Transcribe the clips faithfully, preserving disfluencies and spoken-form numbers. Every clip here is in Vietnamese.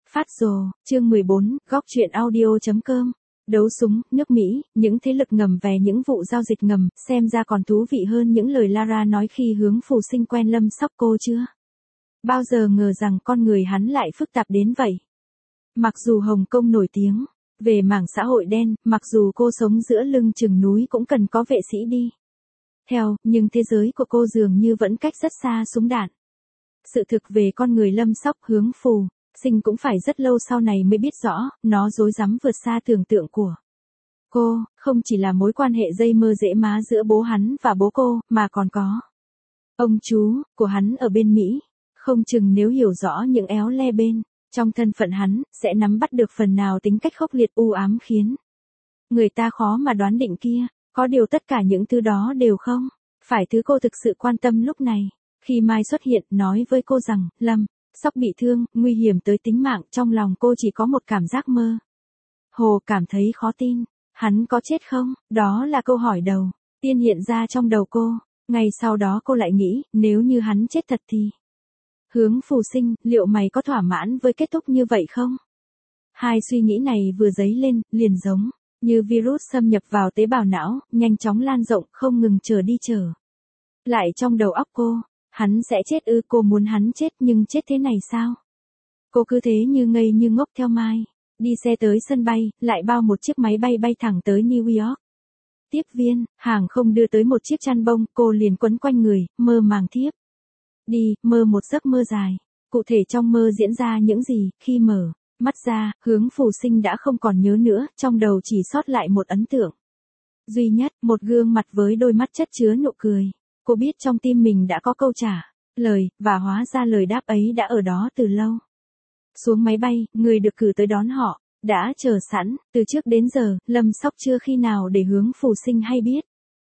Phát rồ, chương mười bốn, góc truyện audio.com. Đấu súng, nước Mỹ, những thế lực ngầm về những vụ giao dịch ngầm, xem ra còn thú vị hơn những lời Lara nói khi Hướng Phù Sinh quen Lâm Sóc cô chưa? Bao giờ ngờ rằng con người hắn lại phức tạp đến vậy. Mặc dù Hồng Kông nổi tiếng về mảng xã hội đen, mặc dù cô sống giữa lưng chừng núi cũng cần có vệ sĩ đi theo, nhưng thế giới của cô dường như vẫn cách rất xa súng đạn. Sự thực về con người Lâm Sóc Hướng Phù Sinh cũng phải rất lâu sau này mới biết rõ, nó rối rắm vượt xa tưởng tượng của cô, không chỉ là mối quan hệ dây mơ rễ má giữa bố hắn và bố cô, mà còn có ông chú của hắn ở bên Mỹ. Không chừng nếu hiểu rõ những éo le bên trong thân phận hắn, sẽ nắm bắt được phần nào tính cách khốc liệt u ám khiến người ta khó mà đoán định kia. Có điều tất cả những thứ đó đều không phải thứ cô thực sự quan tâm lúc này. Khi Mai xuất hiện nói với cô rằng, Lâm Sóc bị thương, nguy hiểm tới tính mạng, trong lòng cô chỉ có một cảm giác mơ hồ, cảm thấy khó tin. Hắn có chết không? Đó là câu hỏi đầu tiên hiện ra trong đầu cô. Ngày sau đó cô lại nghĩ, nếu như hắn chết thật thì Hướng Phù Sinh, liệu mày có thỏa mãn với kết thúc như vậy không? Hai suy nghĩ này vừa dấy lên, liền giống như virus xâm nhập vào tế bào não, nhanh chóng lan rộng, không ngừng trở đi trở lại trong đầu óc cô. Hắn sẽ chết ư? Cô muốn hắn chết, nhưng chết thế này sao? Cô cứ thế như ngây như ngốc theo Mai đi xe tới sân bay, lại bao một chiếc máy bay bay thẳng tới New York. Tiếp viên hàng không đưa tới một chiếc chăn bông, cô liền quấn quanh người, mơ màng thiếp đi, mơ một giấc mơ dài. Cụ thể trong mơ diễn ra những gì? Khi mở mắt ra, Hướng Phù Sinh đã không còn nhớ nữa, trong đầu chỉ sót lại một ấn tượng duy nhất, một gương mặt với đôi mắt chất chứa nụ cười. Cô biết trong tim mình đã có câu trả lời, và hóa ra lời đáp ấy đã ở đó từ lâu. Xuống máy bay, người được cử tới đón họ đã chờ sẵn. Từ trước đến giờ, Lâm Sóc chưa khi nào để Hướng Phù Sinh hay biết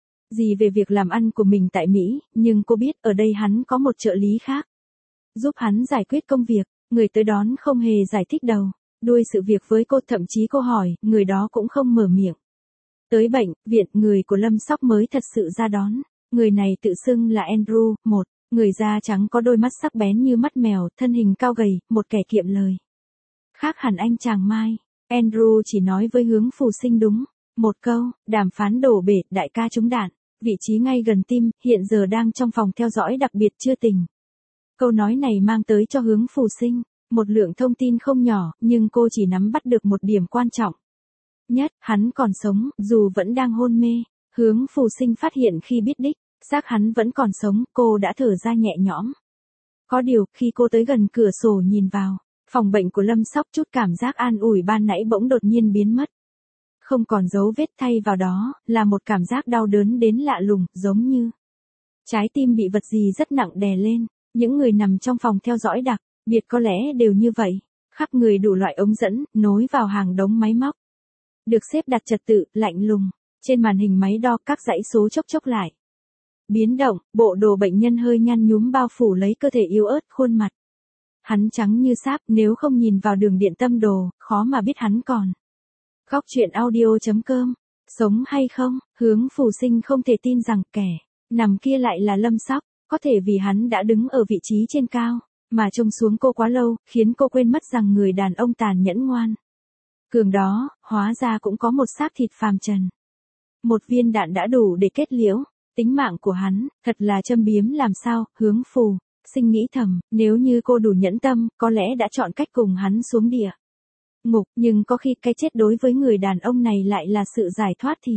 gì về việc làm ăn của mình tại Mỹ, nhưng cô biết ở đây hắn có một trợ lý khác giúp hắn giải quyết công việc. Người tới đón không hề giải thích đầu đuôi sự việc với cô, thậm chí cô hỏi, người đó cũng không mở miệng. Tới bệnh viện, người của Lâm Sóc mới thật sự ra đón. Người này tự xưng là Andrew, một người da trắng có đôi mắt sắc bén như mắt mèo, thân hình cao gầy, một kẻ kiệm lời. Khác hẳn anh chàng Mai, Andrew chỉ nói với Hướng Phù Sinh đúng một câu, đàm phán đổ bể, đại ca trúng đạn, vị trí ngay gần tim, hiện giờ đang trong phòng theo dõi đặc biệt chưa tỉnh. Câu nói này mang tới cho Hướng Phù Sinh một lượng thông tin không nhỏ, nhưng cô chỉ nắm bắt được một điểm quan trọng nhất, hắn còn sống, dù vẫn đang hôn mê. Hướng Phù Sinh phát hiện khi biết đích xác hắn vẫn còn sống, cô đã thở ra nhẹ nhõm. Có điều, khi cô tới gần cửa sổ nhìn vào phòng bệnh của Lâm Sóc, chút cảm giác an ủi ban nãy bỗng đột nhiên biến mất. Không còn dấu vết, thay vào đó là một cảm giác đau đớn đến lạ lùng, giống như trái tim bị vật gì rất nặng đè lên. Những người nằm trong phòng theo dõi đặc biệt có lẽ đều như vậy. Khắp người đủ loại ống dẫn, nối vào hàng đống máy móc được xếp đặt trật tự, lạnh lùng. Trên màn hình máy đo, các dãy số chốc chốc lại biến động, bộ đồ bệnh nhân hơi nhăn nhúm bao phủ lấy cơ thể yếu ớt, khuôn mặt hắn trắng như sáp, nếu không nhìn vào đường điện tâm đồ, khó mà biết hắn còn. Góc truyện audio.com. Sống hay không? Hướng Phù Sinh không thể tin rằng kẻ nằm kia lại là Lâm Sóc. Có thể vì hắn đã đứng ở vị trí trên cao mà trông xuống cô quá lâu, khiến cô quên mất rằng người đàn ông tàn nhẫn ngoan cường đó, hóa ra cũng có một xác thịt phàm trần. Một viên đạn đã đủ để kết liễu tính mạng của hắn, thật là châm biếm làm sao. Hướng Phù Sinh nghĩ thầm, nếu như cô đủ nhẫn tâm, có lẽ đã chọn cách cùng hắn xuống địa ngục, nhưng có khi cái chết đối với người đàn ông này lại là sự giải thoát thì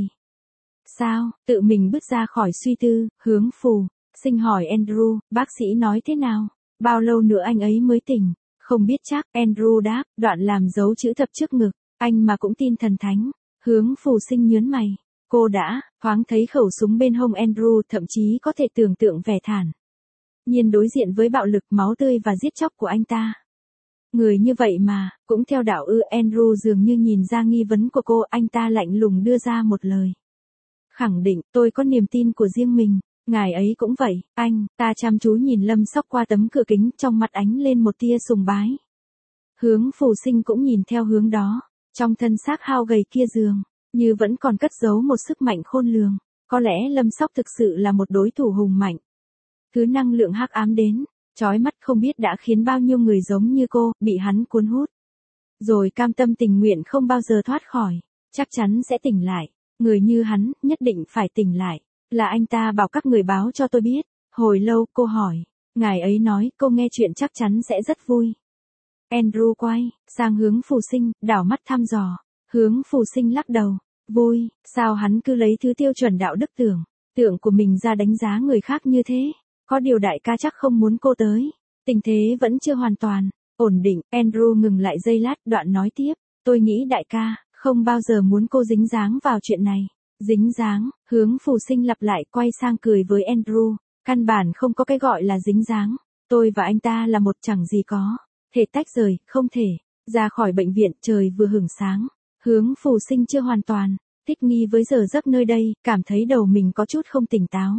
sao? Tự mình bước ra khỏi suy tư, Hướng Phù Sinh hỏi Andrew, bác sĩ nói thế nào? Bao lâu nữa anh ấy mới tỉnh? Không biết chắc, Andrew đáp, đoạn làm dấu chữ thập trước ngực. Anh mà cũng tin thần thánh. Hướng Phù Sinh nhớn mày. Cô đã thoáng thấy khẩu súng bên hông Andrew, thậm chí có thể tưởng tượng vẻ thản nhiên đối diện với bạo lực, máu tươi và giết chóc của anh ta. Người như vậy mà, cũng theo đạo ư? Andrew dường như nhìn ra nghi vấn của cô, anh ta lạnh lùng đưa ra một lời khẳng định, tôi có niềm tin của riêng mình. Ngài ấy cũng vậy. Anh ta chăm chú nhìn Lâm Sóc qua tấm cửa kính, trong mặt ánh lên một tia sùng bái. Hướng Phù Sinh cũng nhìn theo hướng đó. Trong thân xác hao gầy kia dường như vẫn còn cất giấu một sức mạnh khôn lường. Có lẽ Lâm Sóc thực sự là một đối thủ hùng mạnh. Thứ năng lượng hắc ám đến chói mắt không biết đã khiến bao nhiêu người giống như cô bị hắn cuốn hút. rồi cam tâm tình nguyện không bao giờ thoát khỏi, chắc chắn sẽ tỉnh lại. Người như hắn, nhất định phải tỉnh lại. Là anh ta bảo các người báo cho tôi biết. Hồi lâu cô hỏi. Ngài ấy nói cô nghe chuyện chắc chắn sẽ rất vui. Andrew quay sang hướng Phù Sinh, đảo mắt thăm dò. Hướng Phù Sinh lắc đầu. Vui, sao hắn cứ lấy thứ tiêu chuẩn đạo đức tưởng, tượng của mình ra đánh giá người khác như thế. Có điều đại ca chắc không muốn cô tới. Tình thế vẫn chưa hoàn toàn ổn định. Andrew ngừng lại giây lát, đoạn nói tiếp. Tôi nghĩ đại ca không bao giờ muốn cô dính dáng vào chuyện này. Dính dáng, Hướng Phù Sinh lặp lại, quay sang cười với Andrew. Căn bản không có cái gọi là dính dáng. Tôi và anh ta là một chẳng gì có. Thể tách rời, không thể. Ra khỏi bệnh viện, trời vừa hửng sáng. Hướng Phù Sinh chưa hoàn toàn thích nghi với giờ giấc nơi đây, cảm thấy đầu mình có chút không tỉnh táo.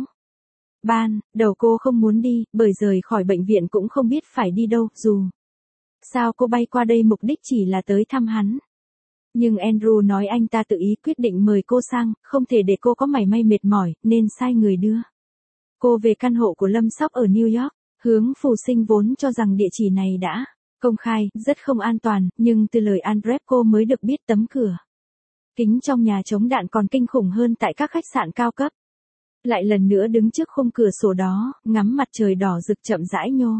Ban đầu cô không muốn đi, bởi rời khỏi bệnh viện cũng không biết phải đi đâu, dù sao cô bay qua đây mục đích chỉ là tới thăm hắn. Nhưng Andrew nói anh ta tự ý quyết định mời cô sang, không thể để cô có mảy may mệt mỏi, nên sai người đưa cô về căn hộ của Lâm Sóc ở New York. Hướng Phù Sinh vốn cho rằng địa chỉ này đã công khai, rất không an toàn, nhưng từ lời Andrew cô mới được biết tấm cửa kính trong nhà chống đạn còn kinh khủng hơn tại các khách sạn cao cấp. Lại lần nữa đứng trước khung cửa sổ đó, ngắm mặt trời đỏ rực chậm rãi nhô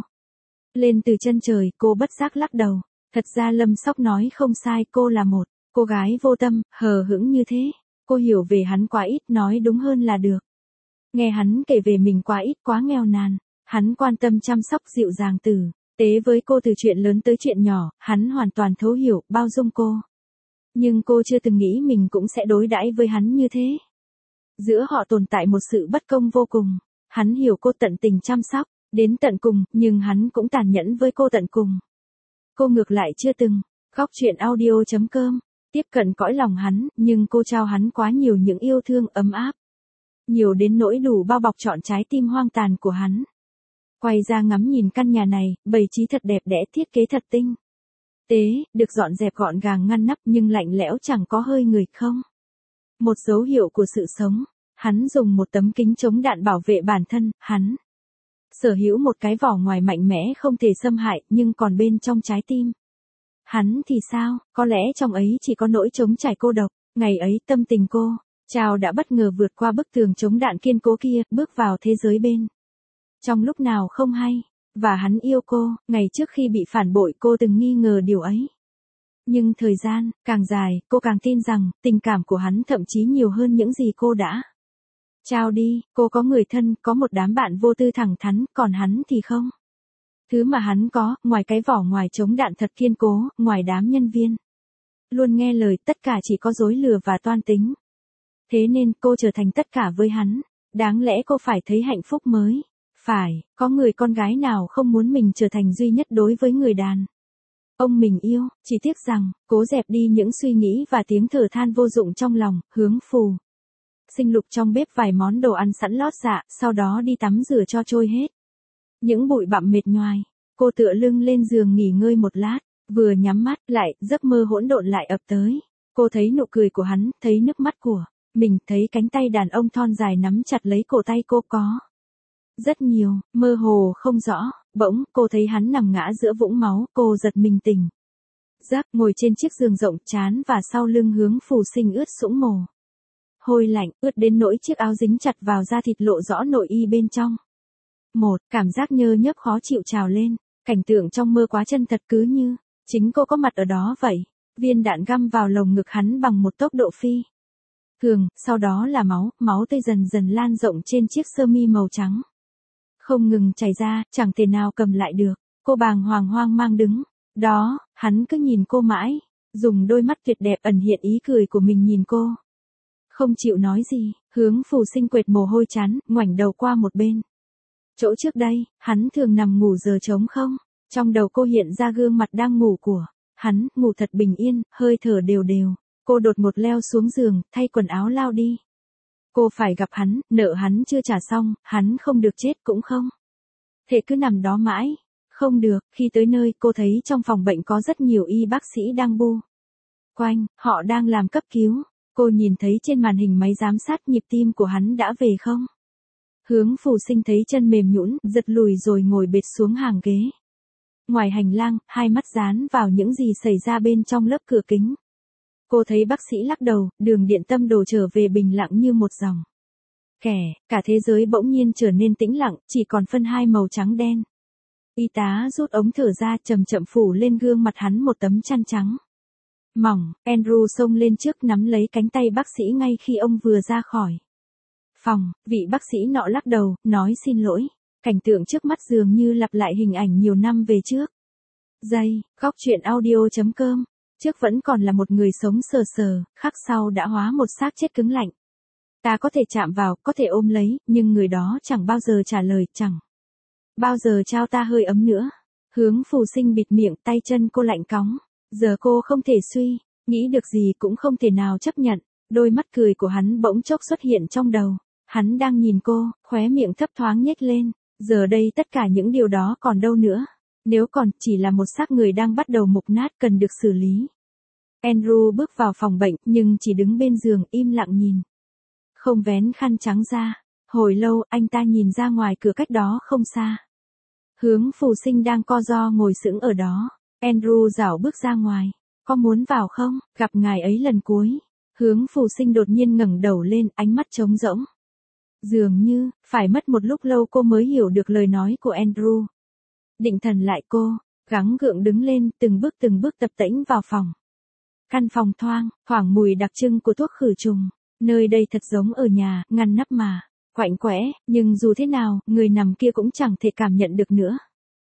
lên từ chân trời, cô bất giác lắc đầu. Thật ra Lâm Sóc nói không sai, cô là một cô gái vô tâm, hờ hững như thế. Cô hiểu về hắn quá ít, nói đúng hơn là được. Nghe hắn kể về mình quá ít, quá nghèo nàn. Hắn quan tâm chăm sóc dịu dàng tử tế với cô từ chuyện lớn tới chuyện nhỏ, hắn hoàn toàn thấu hiểu, bao dung cô. Nhưng cô chưa từng nghĩ mình cũng sẽ đối đãi với hắn như thế. Giữa họ tồn tại một sự bất công vô cùng. Hắn hiểu cô tận tình chăm sóc, đến tận cùng, nhưng hắn cũng tàn nhẫn với cô tận cùng. Cô ngược lại chưa từng. Góc truyện audio chấm com tiếp cận cõi lòng hắn, nhưng cô trao hắn quá nhiều những yêu thương ấm áp. Nhiều đến nỗi đủ bao bọc trọn trái tim hoang tàn của hắn. Quay ra ngắm nhìn căn nhà này, bày trí thật đẹp đẽ, thiết kế thật tinh tế, được dọn dẹp gọn gàng ngăn nắp nhưng lạnh lẽo, chẳng có hơi người không. Một dấu hiệu của sự sống. Hắn dùng một tấm kính chống đạn bảo vệ bản thân. Hắn sở hữu một cái vỏ ngoài mạnh mẽ không thể xâm hại, nhưng còn bên trong trái tim hắn thì sao? Có lẽ trong ấy chỉ có nỗi trống trải cô độc. Ngày ấy tâm tình cô Chào đã bất ngờ vượt qua bức tường chống đạn kiên cố kia, bước vào thế giới bên trong lúc nào không hay. Và hắn yêu cô. Ngày trước khi bị phản bội cô từng nghi ngờ điều ấy. Nhưng thời gian càng dài, cô càng tin rằng tình cảm của hắn thậm chí nhiều hơn những gì cô đã trao đi. Cô có người thân, có một đám bạn vô tư thẳng thắn, còn hắn thì không. Thứ mà hắn có, ngoài cái vỏ ngoài chống đạn thật kiên cố, ngoài đám nhân viên luôn nghe lời, tất cả chỉ có dối lừa và toan tính. Thế nên cô trở thành tất cả với hắn. Đáng lẽ cô phải thấy hạnh phúc mới phải. Có người con gái nào không muốn mình trở thành duy nhất đối với người đàn ông mình yêu. Chỉ tiếc rằng cố dẹp đi những suy nghĩ và tiếng thở than vô dụng trong lòng. Hướng Phù Sinh lục trong bếp vài món đồ ăn sẵn lót dạ, sau đó đi tắm rửa cho trôi hết những bụi bặm mệt nhoài. Cô tựa lưng lên giường nghỉ ngơi một lát, vừa nhắm mắt lại, giấc mơ hỗn độn lại ập tới. Cô thấy nụ cười của hắn, thấy nước mắt của mình, thấy cánh tay đàn ông thon dài nắm chặt lấy cổ tay cô. Có rất nhiều, mơ hồ không rõ. Bỗng, cô thấy hắn nằm ngã giữa vũng máu, cô giật mình tỉnh giấc, ngồi trên chiếc giường rộng, trán và sau lưng Hướng Phù Sinh ướt sũng mồ hôi lạnh, ướt đến nỗi chiếc áo dính chặt vào da thịt lộ rõ nội y bên trong. Một, cảm giác nhơ nhớp khó chịu trào lên, cảnh tượng trong mơ quá chân thật, cứ như chính cô có mặt ở đó vậy. Viên đạn găm vào lồng ngực hắn bằng một tốc độ phi thường, sau đó là máu, máu tươi dần dần lan rộng trên chiếc sơ mi màu trắng. Không ngừng chảy ra, chẳng thể nào cầm lại được. Cô bàng hoàng hoang mang đứng đó, hắn cứ nhìn cô mãi, dùng đôi mắt tuyệt đẹp ẩn hiện ý cười của mình nhìn cô. Không chịu nói gì. Hướng Phù Sinh quệt mồ hôi chán, ngoảnh đầu qua một bên. Chỗ trước đây, hắn thường nằm ngủ giờ trống không. Trong đầu cô hiện ra gương mặt đang ngủ của hắn, ngủ thật bình yên, hơi thở đều đều. Cô đột ngột leo xuống giường, thay quần áo lao đi. Cô phải gặp hắn, nợ hắn chưa trả xong, hắn không được chết cũng không thể cứ nằm đó mãi. Không được. Khi tới nơi, cô thấy trong phòng bệnh có rất nhiều y bác sĩ đang bu quanh, họ đang làm cấp cứu. Cô nhìn thấy trên màn hình máy giám sát nhịp tim của hắn đã về không. Hướng Phù Sinh thấy chân mềm nhũn, giật lùi rồi ngồi bệt xuống hàng ghế. Ngoài hành lang, hai mắt dán vào những gì xảy ra bên trong lớp cửa kính. Cô thấy bác sĩ lắc đầu, đường điện tâm đồ trở về bình lặng như một dòng. Kẻ, cả thế giới bỗng nhiên trở nên tĩnh lặng, chỉ còn phân hai màu trắng đen. Y tá rút ống thở ra, chậm chậm phủ lên gương mặt hắn một tấm chăn trắng. Mỏng, Andrew xông lên trước nắm lấy cánh tay bác sĩ ngay khi ông vừa ra khỏi phòng. Vị bác sĩ nọ lắc đầu, nói xin lỗi. Cảnh tượng trước mắt dường như lặp lại hình ảnh nhiều năm về trước. Giây, góc truyện audio chấm com. Trước vẫn còn là một người sống sờ sờ, khắc sau đã hóa một xác chết cứng lạnh. Ta có thể chạm vào, có thể ôm lấy, nhưng người đó chẳng bao giờ trả lời, chẳng bao giờ trao ta hơi ấm nữa. Hướng Phù Sinh bịt miệng, tay chân cô lạnh cóng. Giờ cô không thể suy, nghĩ được gì cũng không thể nào chấp nhận. Đôi mắt cười của hắn bỗng chốc xuất hiện trong đầu. Hắn đang nhìn cô, khóe miệng thấp thoáng nhếch lên. Giờ đây tất cả những điều đó còn đâu nữa. Nếu còn, chỉ là một xác người đang bắt đầu mục nát cần được xử lý. Andrew bước vào phòng bệnh, nhưng chỉ đứng bên giường im lặng nhìn. Không vén khăn trắng ra. Hồi lâu, anh ta nhìn ra ngoài cửa cách đó không xa. Hướng Phù Sinh đang co ro ngồi sững ở đó. Andrew rảo bước ra ngoài. Có muốn vào không? Gặp ngài ấy lần cuối. Hướng Phù Sinh đột nhiên ngẩng đầu lên, ánh mắt trống rỗng. Dường như, phải mất một lúc lâu cô mới hiểu được lời nói của Andrew. Định thần lại cô, gắng gượng đứng lên, từng bước từng bước tập tễnh vào phòng. Căn phòng thoang, thoảng mùi đặc trưng của thuốc khử trùng. Nơi đây thật giống ở nhà, ngăn nắp mà, quạnh quẽ, nhưng dù thế nào, người nằm kia cũng chẳng thể cảm nhận được nữa.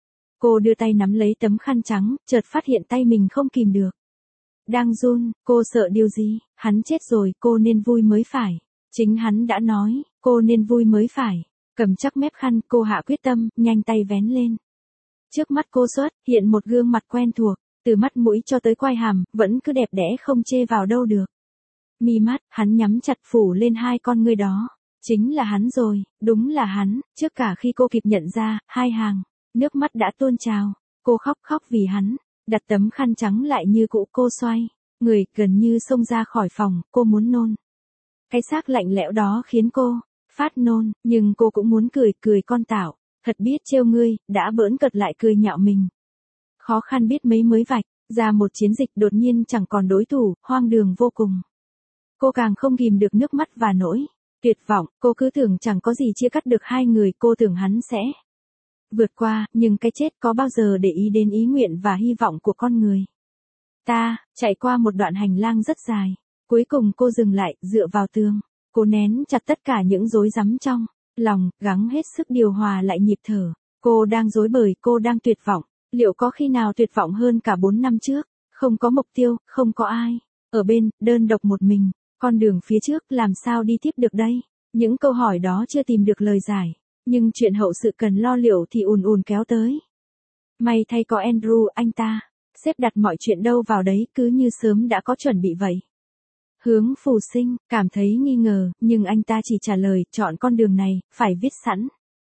Cô đưa tay nắm lấy tấm khăn trắng, chợt phát hiện tay mình không kìm được. Đang run, cô sợ điều gì? Hắn chết rồi, cô nên vui mới phải. Chính hắn đã nói, cô nên vui mới phải. Cầm chắc mép khăn, cô hạ quyết tâm, nhanh tay vén lên. Trước mắt cô xuất hiện một gương mặt quen thuộc, từ mắt mũi cho tới quai hàm, vẫn cứ đẹp đẽ không chê vào đâu được. Mi mắt, hắn nhắm chặt phủ lên hai con ngươi đó. Chính là hắn rồi, đúng là hắn, trước cả khi cô kịp nhận ra, hai hàng, nước mắt đã tuôn trào. Cô khóc khóc vì hắn, đặt tấm khăn trắng lại như cũ, cô xoay, người gần như xông ra khỏi phòng, cô muốn nôn. Cái xác lạnh lẽo đó khiến cô phát nôn, nhưng cô cũng muốn cười, cười con tảo, thật biết trêu ngươi, đã bỡn cợt lại cười nhạo mình. Khó khăn biết mấy mới vạch ra một chiến dịch, đột nhiên chẳng còn đối thủ, hoang đường vô cùng. Cô càng không kìm được nước mắt và nỗi tuyệt vọng, cô cứ tưởng chẳng có gì chia cắt được hai người, cô tưởng hắn sẽ vượt qua, nhưng cái chết có bao giờ để ý đến ý nguyện và hy vọng của con người. Ta, chạy qua một đoạn hành lang rất dài. Cuối cùng cô dừng lại, dựa vào tường. Cô nén chặt tất cả những rối rắm trong lòng, gắng hết sức điều hòa lại nhịp thở. Cô đang rối bời, cô đang tuyệt vọng. Liệu có khi nào tuyệt vọng hơn cả bốn năm trước? Không có mục tiêu, không có ai ở bên, đơn độc một mình. Con đường phía trước làm sao đi tiếp được đây? Những câu hỏi đó chưa tìm được lời giải. Nhưng chuyện hậu sự cần lo liệu thì ùn ùn kéo tới. May thay có Andrew, anh ta xếp đặt mọi chuyện đâu vào đấy, cứ như sớm đã có chuẩn bị vậy. Hướng Phù Sinh cảm thấy nghi ngờ, nhưng anh ta chỉ trả lời, chọn con đường này, phải viết sẵn.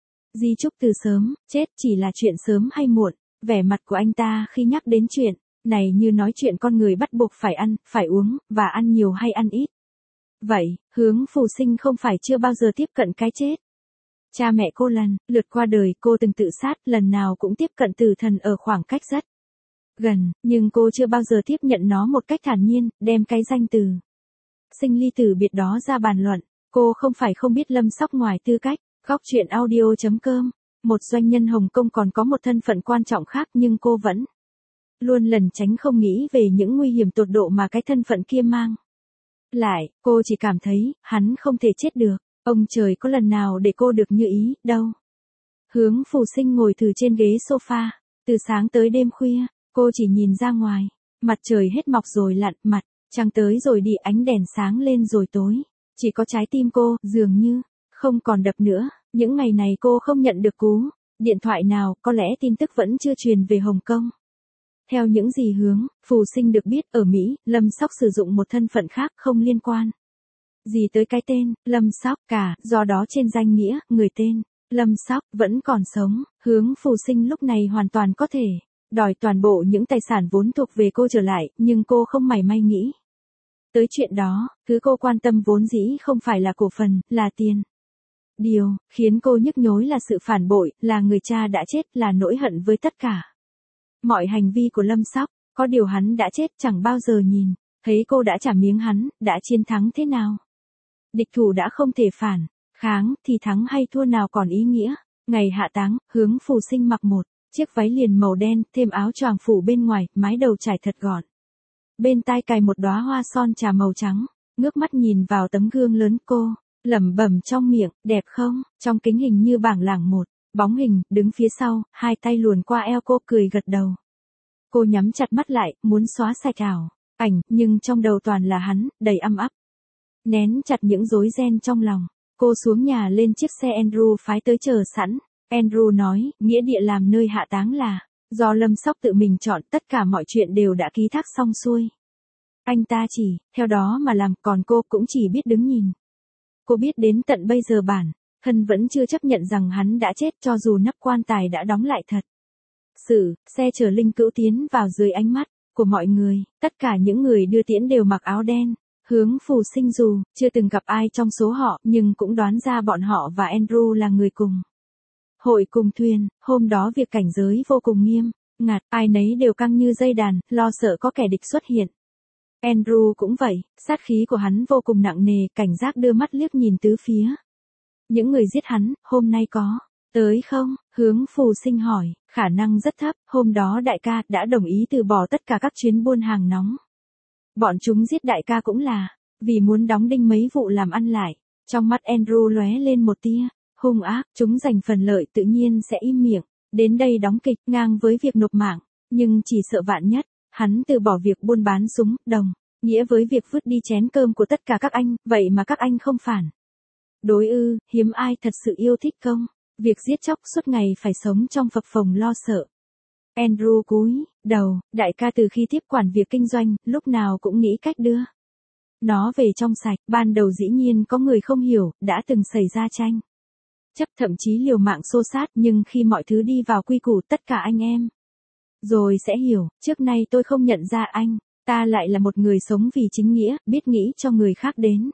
Di chúc từ sớm, chết chỉ là chuyện sớm hay muộn. Vẻ mặt của anh ta khi nhắc đến chuyện này như nói chuyện con người bắt buộc phải ăn, phải uống, và ăn nhiều hay ăn ít. Vậy, Hướng Phù Sinh không phải chưa bao giờ tiếp cận cái chết. Cha mẹ cô lần lượt qua đời, cô từng tự sát, lần nào cũng tiếp cận tử thần ở khoảng cách rất gần, nhưng cô chưa bao giờ tiếp nhận nó một cách thản nhiên, đem cái danh từ sinh ly tử biệt đó ra bàn luận. Cô không phải không biết Lâm Sóc ngoài tư cách góc truyện audio chấm com, một doanh nhân Hồng Kông còn có một thân phận quan trọng khác, nhưng cô vẫn luôn lẩn tránh không nghĩ về những nguy hiểm tột độ mà cái thân phận kia mang lại. Cô chỉ cảm thấy, hắn không thể chết được. Ông trời có lần nào để cô được như ý, đâu. Hướng Phù Sinh ngồi thử trên ghế sofa. Từ sáng tới đêm khuya, cô chỉ nhìn ra ngoài. Mặt trời hết mọc rồi lặn, mặt trăng tới rồi đi, ánh đèn sáng lên rồi tối. Chỉ có trái tim cô, dường như không còn đập nữa. Những ngày này cô không nhận được cú điện thoại nào, có lẽ tin tức vẫn chưa truyền về Hồng Kông. Theo những gì Hướng Phù Sinh được biết, ở Mỹ, Lâm Sóc sử dụng một thân phận khác không liên quan gì tới cái tên Lâm Sóc cả, do đó trên danh nghĩa, người tên Lâm Sóc vẫn còn sống. Hướng Phù Sinh lúc này hoàn toàn có thể đòi toàn bộ những tài sản vốn thuộc về cô trở lại, nhưng cô không mảy may nghĩ tới chuyện đó. Thứ cô quan tâm vốn dĩ không phải là cổ phần, là tiền. Điều khiến cô nhức nhối là sự phản bội, là người cha đã chết, là nỗi hận với tất cả mọi hành vi của Lâm Sóc, có điều hắn đã chết chẳng bao giờ nhìn, thấy cô đã trả miếng hắn, đã chiến thắng thế nào. Địch thủ đã không thể phản kháng thì thắng hay thua nào còn ý nghĩa. Ngày hạ táng, Hướng Phù Sinh mặc một chiếc váy liền màu đen, thêm áo choàng phủ bên ngoài, mái đầu trải thật gọn. Bên tai cài một đóa hoa son trà màu trắng, ngước mắt nhìn vào tấm gương lớn cô, lẩm bẩm trong miệng, đẹp không? Trong kính hình như bảng lảng một, bóng hình, đứng phía sau, hai tay luồn qua eo cô cười gật đầu. Cô nhắm chặt mắt lại, muốn xóa sạch ảo ảnh, nhưng trong đầu toàn là hắn, đầy âm ắp. Nén chặt những rối ren trong lòng, cô xuống nhà lên chiếc xe Andrew phái tới chờ sẵn. Andrew nói, nghĩa địa làm nơi hạ táng là do Lâm Sóc tự mình chọn, tất cả mọi chuyện đều đã ký thác xong xuôi. Anh ta chỉ theo đó mà làm, còn cô cũng chỉ biết đứng nhìn. Cô biết đến tận bây giờ bản thân vẫn chưa chấp nhận rằng hắn đã chết, cho dù nắp quan tài đã đóng lại thật. Sự, xe chở linh cữu tiến vào dưới ánh mắt của mọi người, tất cả những người đưa tiễn đều mặc áo đen. Hướng Phù Sinh dù chưa từng gặp ai trong số họ, nhưng cũng đoán ra bọn họ và Andrew là người cùng hội cùng thuyền. Hôm đó việc cảnh giới vô cùng nghiêm ngặt, ai nấy đều căng như dây đàn, lo sợ có kẻ địch xuất hiện. Andrew cũng vậy, sát khí của hắn vô cùng nặng nề, cảnh giác đưa mắt liếc nhìn tứ phía. Những người giết hắn, hôm nay có tới không? Hướng Phù Sinh hỏi, khả năng rất thấp, hôm đó đại ca đã đồng ý từ bỏ tất cả các chuyến buôn hàng nóng. Bọn chúng giết đại ca cũng là vì muốn đóng đinh mấy vụ làm ăn lại. Trong mắt Andrew lóe lên một tia hung ác, chúng giành phần lợi tự nhiên sẽ im miệng, đến đây đóng kịch ngang với việc nộp mạng, nhưng chỉ sợ vạn nhất, hắn từ bỏ việc buôn bán súng, đồng nghĩa với việc vứt đi chén cơm của tất cả các anh, vậy mà các anh không phản đối ư? Hiếm ai thật sự yêu thích công việc giết chóc, suốt ngày phải sống trong phập phồng lo sợ. Andrew cúi đầu, đại ca từ khi tiếp quản việc kinh doanh, lúc nào cũng nghĩ cách đưa nó về trong sạch. Ban đầu dĩ nhiên có người không hiểu, đã từng xảy ra tranh chấp, thậm chí liều mạng xô sát, nhưng khi mọi thứ đi vào quy củ, tất cả anh em rồi sẽ hiểu. Trước nay tôi không nhận ra anh ta lại là một người sống vì chính nghĩa, biết nghĩ cho người khác đến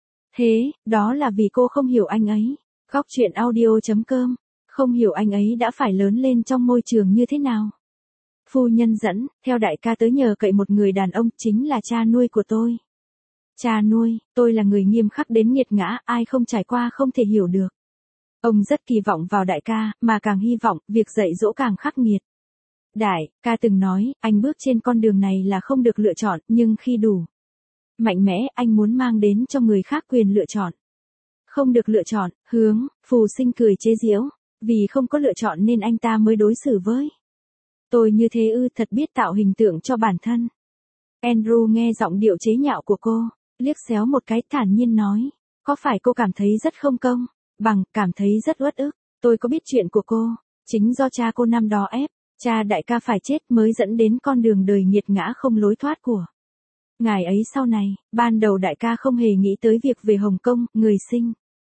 thế, đó là vì cô không hiểu anh ấy. Góc truyện audio chấm com, không hiểu anh ấy đã phải lớn lên trong môi trường như thế nào. Phu nhân dẫn theo đại ca tới nhờ cậy một người đàn ông, chính là cha nuôi của tôi. Cha nuôi, tôi là người nghiêm khắc đến nghiệt ngã, ai không trải qua không thể hiểu được. Ông rất kỳ vọng vào đại ca, mà càng hy vọng, việc dạy dỗ càng khắc nghiệt. Đại ca từng nói, anh bước trên con đường này là không được lựa chọn, nhưng khi đủ mạnh mẽ, anh muốn mang đến cho người khác quyền lựa chọn. Không được lựa chọn. Hướng Phù Sinh cười chế giễu, vì không có lựa chọn nên anh ta mới đối xử với tôi như thế ư? Thật biết tạo hình tượng cho bản thân. Andrew nghe giọng điệu chế nhạo của cô, liếc xéo một cái, thản nhiên nói, có phải cô cảm thấy rất không công bằng, cảm thấy rất uất ức? Tôi có biết chuyện của cô, chính do cha cô năm đó ép cha đại ca phải chết mới dẫn đến con đường đời nghiệt ngã không lối thoát của ngài ấy sau này. Ban đầu đại ca không hề nghĩ tới việc về Hồng Kông, người sinh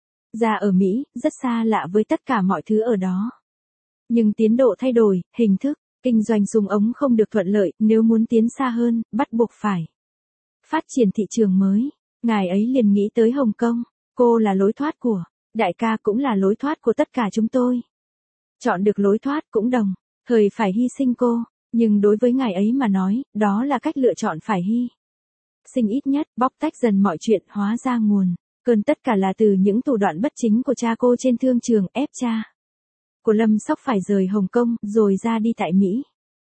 ra ở Mỹ, rất xa lạ với tất cả mọi thứ ở đó. Nhưng tiến độ thay đổi, hình thức kinh doanh súng ống không được thuận lợi, nếu muốn tiến xa hơn, bắt buộc phải phát triển thị trường mới. Ngài ấy liền nghĩ tới Hồng Kông. Cô là lối thoát của đại ca, cũng là lối thoát của tất cả chúng tôi. Chọn được lối thoát cũng đồng thời phải hy sinh cô, nhưng đối với ngài ấy mà nói, đó là cách lựa chọn phải hy sinh ít nhất. Bóc tách dần mọi chuyện, hóa ra nguồn cơn tất cả là từ những thủ đoạn bất chính của cha cô trên thương trường, ép cha của Lâm Sóc phải rời Hồng Kông, rồi ra đi tại Mỹ.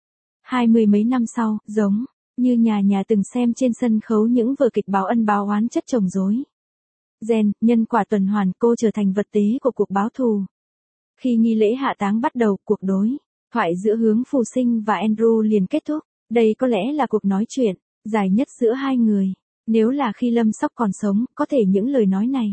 Hai mươi mấy năm sau, giống như nhà nhà từng xem trên sân khấu những vở kịch báo ân báo oán chất chồng rối ren, nhân quả tuần hoàn, cô trở thành vật tế của cuộc báo thù. Khi nghi lễ hạ táng bắt đầu, cuộc đối thoại giữa Hướng Phù Sinh và Andrew liền kết thúc. Đây có lẽ là cuộc nói chuyện dài nhất giữa hai người. Nếu là khi Lâm Sóc còn sống, có thể những lời nói này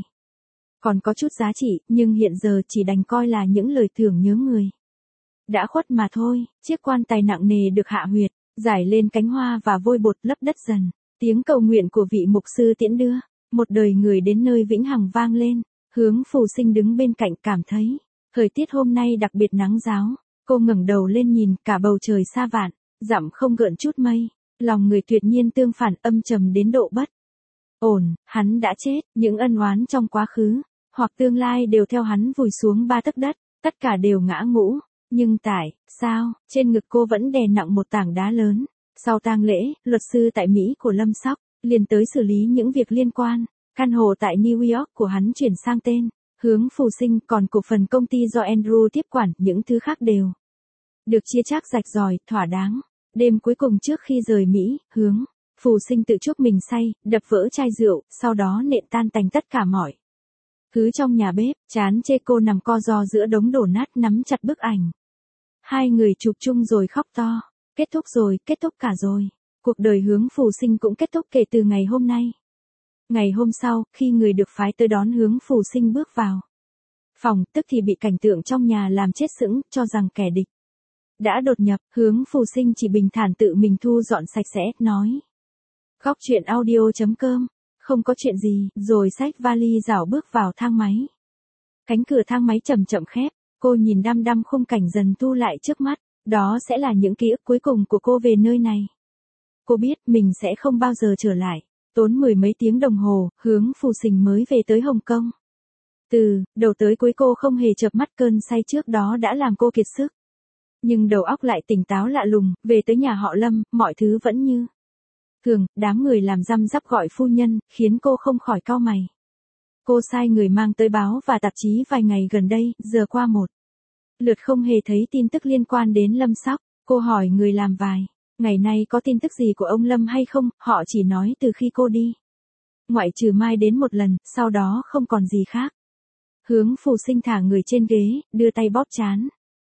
còn có chút giá trị, nhưng hiện giờ chỉ đành coi là những lời tưởng nhớ người đã khuất mà thôi. Chiếc quan tài nặng nề được hạ huyệt, giải lên cánh hoa và vôi bột lấp đất dần. Tiếng cầu nguyện của vị mục sư tiễn đưa một đời người đến nơi vĩnh hằng vang lên. Hướng Phù Sinh đứng bên cạnh, cảm thấy thời tiết hôm nay đặc biệt nắng ráo. Cô ngẩng đầu lên nhìn, cả bầu trời xa vạn dặm không gợn chút mây. Lòng người tuyệt nhiên tương phản, âm trầm đến độ bất ổn. Hắn đã chết, những ân oán trong quá khứ hoặc tương lai đều theo hắn vùi xuống ba tấc đất, tất cả đều ngã ngũ. Nhưng tại, sao, trên ngực cô vẫn đè nặng một tảng đá lớn. Sau tang lễ, luật sư tại Mỹ của Lâm Sóc, liền tới xử lý những việc liên quan. Căn hộ tại New York của hắn chuyển sang tên, Hướng Phù Sinh, còn cổ phần công ty do Andrew tiếp quản, những thứ khác đều được chia chác rạch ròi, thỏa đáng. Đêm cuối cùng trước khi rời Mỹ, Hướng Phù Sinh tự chuốc mình say, đập vỡ chai rượu, sau đó nện tan tành tất cả mọi thứ trong nhà bếp, chán chê cô nằm co ro giữa đống đổ nát nắm chặt bức ảnh. Hai người chụp chung rồi khóc to. Kết thúc rồi, kết thúc cả rồi. Cuộc đời Hướng Phù Sinh cũng kết thúc kể từ ngày hôm nay. Ngày hôm sau, khi người được phái tới đón Hướng Phù Sinh bước vào phòng, tức thì bị cảnh tượng trong nhà làm chết sững, cho rằng kẻ địch đã đột nhập. Hướng Phù Sinh chỉ bình thản tự mình thu dọn sạch sẽ, nói. Góc chuyện audio chấm com, không có chuyện gì, rồi xách vali rảo bước vào thang máy. Cánh cửa thang máy chậm chậm khép, cô nhìn đăm đăm khung cảnh dần thu lại trước mắt, đó sẽ là những ký ức cuối cùng của cô về nơi này. Cô biết mình sẽ không bao giờ trở lại. Tốn mười mấy tiếng đồng hồ, Hướng Phù Sinh mới về tới Hồng Kông. Từ đầu tới cuối cô không hề chợp mắt, cơn say trước đó đã làm cô kiệt sức. Nhưng đầu óc lại tỉnh táo lạ lùng, về tới nhà họ Lâm, mọi thứ vẫn như thường, đám người làm răm rắp gọi phu nhân, khiến cô không khỏi cau mày. Cô sai người mang tới báo và tạp chí vài ngày gần đây, giờ qua một lượt không hề thấy tin tức liên quan đến Lâm Sóc. Cô hỏi người làm vài ngày nay có tin tức gì của ông Lâm hay không, họ chỉ nói từ khi cô đi ngoại trừ Mai đến một lần, sau đó không còn gì khác. Hướng Phù Sinh thả người trên ghế, đưa tay bóp trán.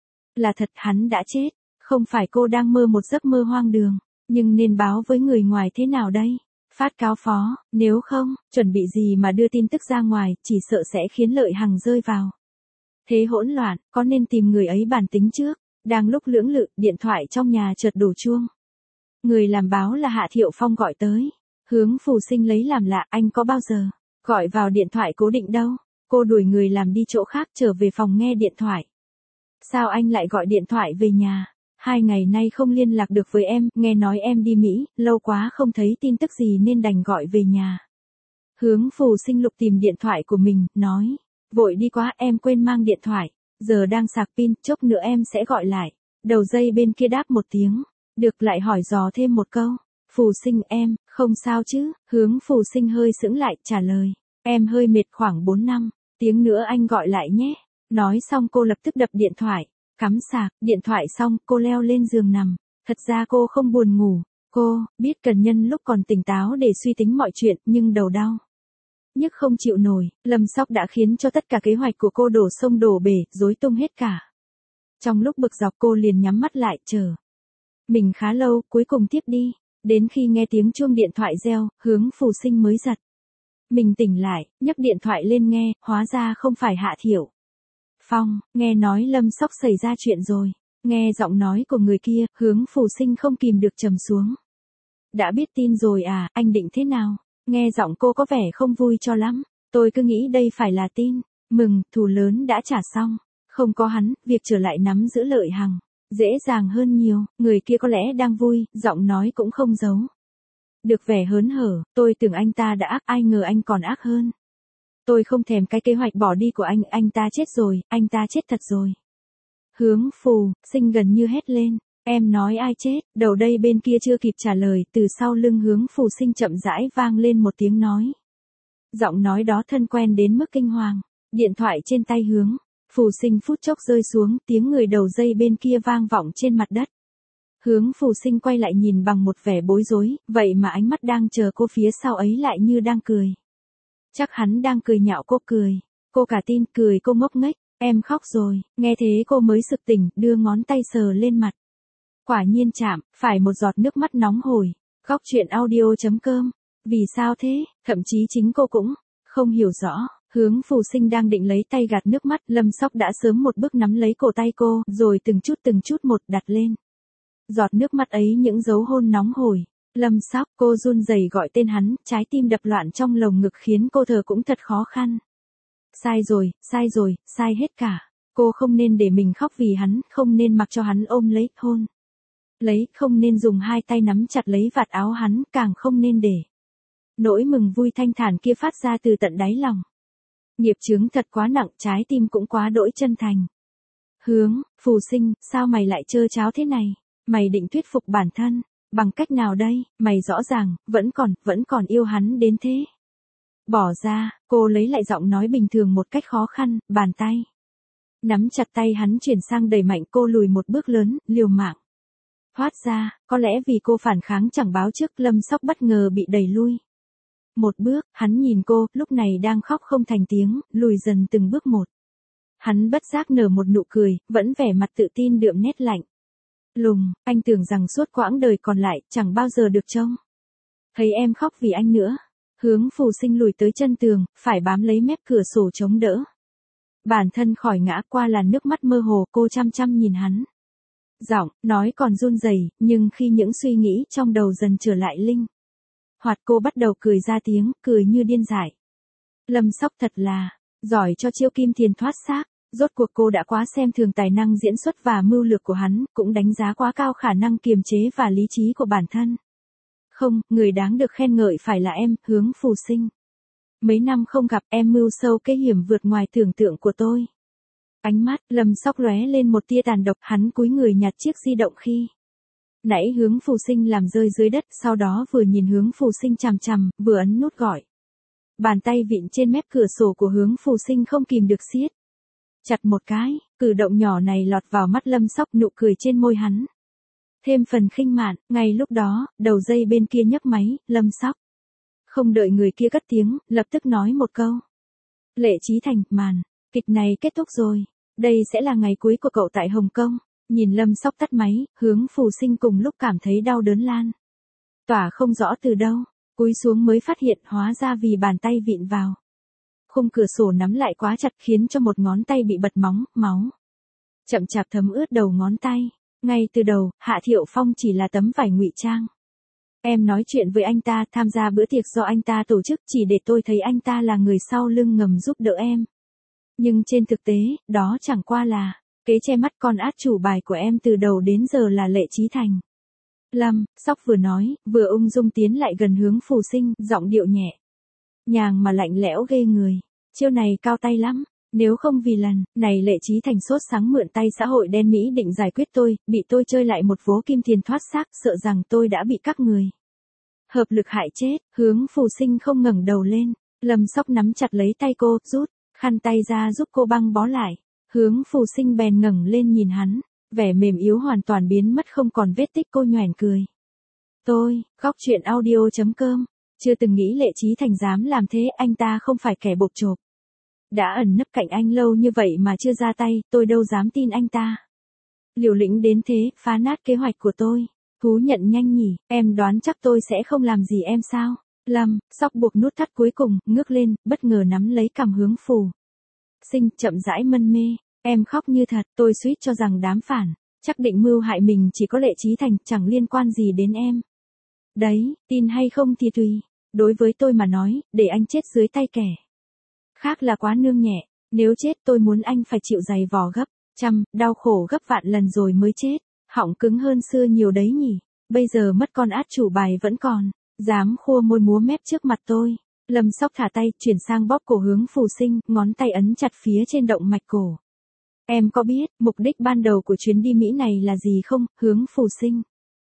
Là thật, hắn đã chết, không phải cô đang mơ một giấc mơ hoang đường, nhưng nên báo với người ngoài thế nào đây? Phát cáo phó, nếu không, chuẩn bị gì mà đưa tin tức ra ngoài, chỉ sợ sẽ khiến Lợi Hằng rơi vào thế hỗn loạn, có nên tìm người ấy bàn tính trước. Đang lúc lưỡng lự, điện thoại trong nhà chợt đổ chuông. Người làm báo là Hạ Thiệu Phong gọi tới. Hướng Phù Sinh lấy làm lạ, anh có bao giờ gọi vào điện thoại cố định đâu. Cô đuổi người làm đi chỗ khác, trở về phòng nghe điện thoại. Sao anh lại gọi điện thoại về nhà? Hai ngày nay không liên lạc được với em, nghe nói em đi Mỹ, lâu quá không thấy tin tức gì nên đành gọi về nhà. Hướng Phù Sinh lục tìm điện thoại của mình, nói. Vội đi quá, em quên mang điện thoại. Giờ đang sạc pin, chốc nữa em sẽ gọi lại. Đầu dây bên kia đáp một tiếng. Được, lại hỏi dò thêm một câu. Phù Sinh em, không sao chứ? Hướng Phù Sinh hơi sững lại, trả lời. Em hơi mệt, khoảng bốn năm tiếng nữa anh gọi lại nhé. Nói xong cô lập tức đập điện thoại. Cắm sạc, điện thoại xong, cô leo lên giường nằm. Thật ra cô không buồn ngủ. Cô biết cần nhân lúc còn tỉnh táo để suy tính mọi chuyện, nhưng đầu đau nhức không chịu nổi. Lâm Sóc đã khiến cho tất cả kế hoạch của cô đổ sông đổ bể, rối tung hết cả. Trong lúc bực dọc cô liền nhắm mắt lại, chờ mình khá lâu, cuối cùng tiếp đi. Đến khi nghe tiếng chuông điện thoại reo, Hướng Phù Sinh mới giật mình tỉnh lại, nhấc điện thoại lên nghe, hóa ra không phải Hạ Thiệu Phong. Nghe nói Lâm Sóc xảy ra chuyện rồi. Nghe giọng nói của người kia, Hướng Phù Sinh không kìm được trầm xuống. Đã biết tin rồi à, anh định thế nào? Nghe giọng cô có vẻ không vui cho lắm. Tôi cứ nghĩ đây phải là tin mừng, thù lớn đã trả xong. Không có hắn, việc trở lại nắm giữ Lợi Hằng dễ dàng hơn nhiều. Người kia có lẽ đang vui, giọng nói cũng không giấu được vẻ hớn hở. Tôi tưởng anh ta đã ác, ai ngờ anh còn ác hơn. Tôi không thèm cái kế hoạch bỏ đi của anh, anh ta chết rồi, anh ta chết thật rồi. Hướng Phù Sinh gần như hét lên. Em nói ai chết? Đầu đây bên kia chưa kịp trả lời, từ sau lưng Hướng Phù Sinh chậm rãi vang lên một tiếng nói. Giọng nói đó thân quen đến mức kinh hoàng. Điện thoại trên tay Hướng Phù Sinh phút chốc rơi xuống, tiếng người đầu dây bên kia vang vọng trên mặt đất. Hướng Phù Sinh quay lại nhìn bằng một vẻ bối rối, vậy mà ánh mắt đang chờ cô phía sau ấy lại như đang cười. Chắc hắn đang cười nhạo cô. Cười. Cô cả tin, cười cô ngốc nghếch. Em khóc rồi. Nghe thế cô mới sực tỉnh, đưa ngón tay sờ lên mặt. Quả nhiên chạm phải một giọt nước mắt nóng hổi. Góc chuyện audio chấm com. Vì sao thế? Thậm chí chính cô cũng không hiểu rõ. Hướng Phù Sinh đang định lấy tay gạt nước mắt, Lâm Sóc đã sớm một bước nắm lấy cổ tay cô, rồi từng chút từng chút một đặt lên giọt nước mắt ấy những dấu hôn nóng hổi. Lâm Sóc, cô run rẩy gọi tên hắn, trái tim đập loạn trong lồng ngực khiến cô thở cũng thật khó khăn. Sai rồi, sai rồi, sai hết cả. Cô không nên để mình khóc vì hắn, không nên mặc cho hắn ôm lấy, hôn lấy, không nên dùng hai tay nắm chặt lấy vạt áo hắn, càng không nên để nỗi mừng vui thanh thản kia phát ra từ tận đáy lòng. Nghiệp chướng thật quá nặng, trái tim cũng quá đỗi chân thành. Hướng, Phù Sinh, sao mày lại trơ tráo thế này? Mày định thuyết phục bản thân, bằng cách nào đây? Mày rõ ràng, vẫn còn, vẫn còn yêu hắn đến thế. Bỏ ra, cô lấy lại giọng nói bình thường một cách khó khăn, bàn tay. Nắm chặt tay hắn chuyển sang đẩy mạnh cô lùi một bước lớn, liều mạng. Thoát ra, có lẽ vì cô phản kháng chẳng báo trước, Lâm Sóc bất ngờ bị đẩy lui. Một bước, hắn nhìn cô, lúc này đang khóc không thành tiếng, lùi dần từng bước một. Hắn bất giác nở một nụ cười, vẫn vẻ mặt tự tin đượm nét lạnh. Lùng, anh tưởng rằng suốt quãng đời còn lại, chẳng bao giờ được trông thấy em khóc vì anh nữa. Hướng Phù Sinh lùi tới chân tường, phải bám lấy mép cửa sổ chống đỡ. Bản thân khỏi ngã, qua làn nước mắt mơ hồ, cô chăm chăm nhìn hắn. Giọng, nói còn run rẩy, nhưng khi những suy nghĩ trong đầu dần trở lại linh hoạt, cô bắt đầu cười ra tiếng, cười như điên dại. Lâm Sóc thật là giỏi cho chiêu kim tiền thoát xác. Rốt cuộc cô đã quá xem thường tài năng diễn xuất và mưu lược của hắn, cũng đánh giá quá cao khả năng kiềm chế và lý trí của bản thân. Không, người đáng được khen ngợi phải là em, Hướng Phù Sinh. Mấy năm không gặp, em mưu sâu kế hiểm vượt ngoài tưởng tượng của tôi. Ánh mắt Lâm Sóc lóe lên một tia tàn độc, hắn cúi người nhặt chiếc di động khi nãy Hướng Phù Sinh làm rơi dưới đất, sau đó vừa nhìn Hướng Phù Sinh chằm chằm, vừa ấn nút gọi. Bàn tay vịn trên mép cửa sổ của Hướng Phù Sinh không kìm được siết chặt một cái, cử động nhỏ này lọt vào mắt Lâm Sóc, nụ cười trên môi hắn thêm phần khinh mạn. Ngay lúc đó, đầu dây bên kia nhấc máy, Lâm Sóc không đợi người kia cất tiếng, lập tức nói một câu. Lệ Chí Thành, màn kịch này kết thúc rồi. Đây sẽ là ngày cuối của cậu tại Hồng Kông. Nhìn Lâm Sóc tắt máy, Hướng Phù Sinh cùng lúc cảm thấy đau đớn lan tỏa không rõ từ đâu. Cúi xuống mới phát hiện hóa ra vì bàn tay vịn vào khung cửa sổ nắm lại quá chặt, khiến cho một ngón tay bị bật móng, máu chậm chạp thấm ướt đầu ngón tay. Ngay từ đầu, Hạ Thiệu Phong chỉ là tấm vải ngụy trang. Em nói chuyện với anh ta, tham gia bữa tiệc do anh ta tổ chức, chỉ để tôi thấy anh ta là người sau lưng ngầm giúp đỡ em. Nhưng trên thực tế, đó chẳng qua là kế che mắt, con át chủ bài của em từ đầu đến giờ là Lệ Chí Thành. Lâm Sóc vừa nói, vừa ung dung tiến lại gần Hướng Phù Sinh, giọng điệu nhẹ nhàng mà lạnh lẽo ghê người. Chiêu này cao tay lắm. Nếu không vì lần này Lệ Chí Thành sốt sáng mượn tay xã hội đen Mỹ định giải quyết tôi, bị tôi chơi lại một vố kim tiền thoát xác, sợ rằng tôi đã bị các người hợp lực hại chết. Hướng Phù Sinh không ngẩng đầu lên. Lâm Sóc nắm chặt lấy tay cô, rút khăn tay ra giúp cô băng bó lại. Hướng Phù Sinh bèn ngẩng lên nhìn hắn, vẻ mềm yếu hoàn toàn biến mất không còn vết tích. Cô nhoẻn cười. Tôi, góc truyện audio chấm com, chưa từng nghĩ Lệ Chí Thành dám làm thế. Anh ta không phải kẻ bộp chộp, đã ẩn nấp cạnh anh lâu như vậy mà chưa ra tay. Tôi đâu dám tin anh ta liều lĩnh đến thế, phá nát kế hoạch của tôi. Thú nhận nhanh nhỉ, em đoán chắc tôi sẽ không làm gì em sao? Lâm Sóc buộc nút thắt cuối cùng, ngước lên, bất ngờ nắm lấy cằm Hướng Phù Sinh, chậm rãi mân mê. Em khóc như thật, tôi suýt cho rằng đám phản chắc định mưu hại mình chỉ có Lệ Chí Thành, chẳng liên quan gì đến em. Đấy, tin hay không thì tùy. Đối với tôi mà nói, để anh chết dưới tay kẻ khác là quá nương nhẹ. Nếu chết, tôi muốn anh phải chịu dày vò gấp trăm, đau khổ gấp vạn lần rồi mới chết. Họng cứng hơn xưa nhiều đấy nhỉ. Bây giờ mất con át chủ bài vẫn còn dám khua môi múa mép trước mặt tôi. Lâm Sóc thả tay, chuyển sang bóp cổ Hướng Phù Sinh, ngón tay ấn chặt phía trên động mạch cổ. Em có biết mục đích ban đầu của chuyến đi Mỹ này là gì không, Hướng Phù Sinh?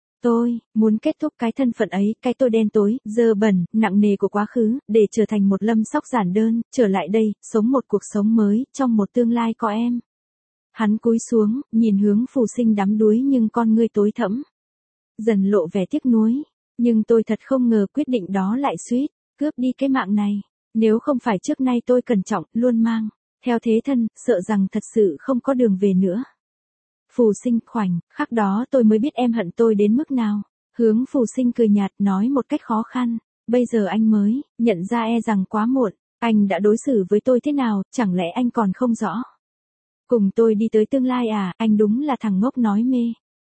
Tôi muốn kết thúc cái thân phận ấy, cái tôi đen tối, dơ bẩn, nặng nề của quá khứ, để trở thành một Lâm Sóc giản đơn, trở lại đây, sống một cuộc sống mới, trong một tương lai có em. Hắn cúi xuống, nhìn Hướng Phù Sinh đắm đuối nhưng con ngươi tối thẫm dần lộ vẻ tiếc nuối. Nhưng tôi thật không ngờ quyết định đó lại suýt cướp đi cái mạng này. Nếu không phải trước nay tôi cẩn trọng, luôn mang theo thế thân, sợ rằng thật sự không có đường về nữa. Phù Sinh, khoảnh khắc đó tôi mới biết em hận tôi đến mức nào. Hướng Phù Sinh cười nhạt, nói một cách khó khăn. Bây giờ anh mới nhận ra e rằng quá muộn. Anh đã đối xử với tôi thế nào, chẳng lẽ anh còn không rõ? Cùng tôi đi tới tương lai à, anh đúng là thằng ngốc nói mê.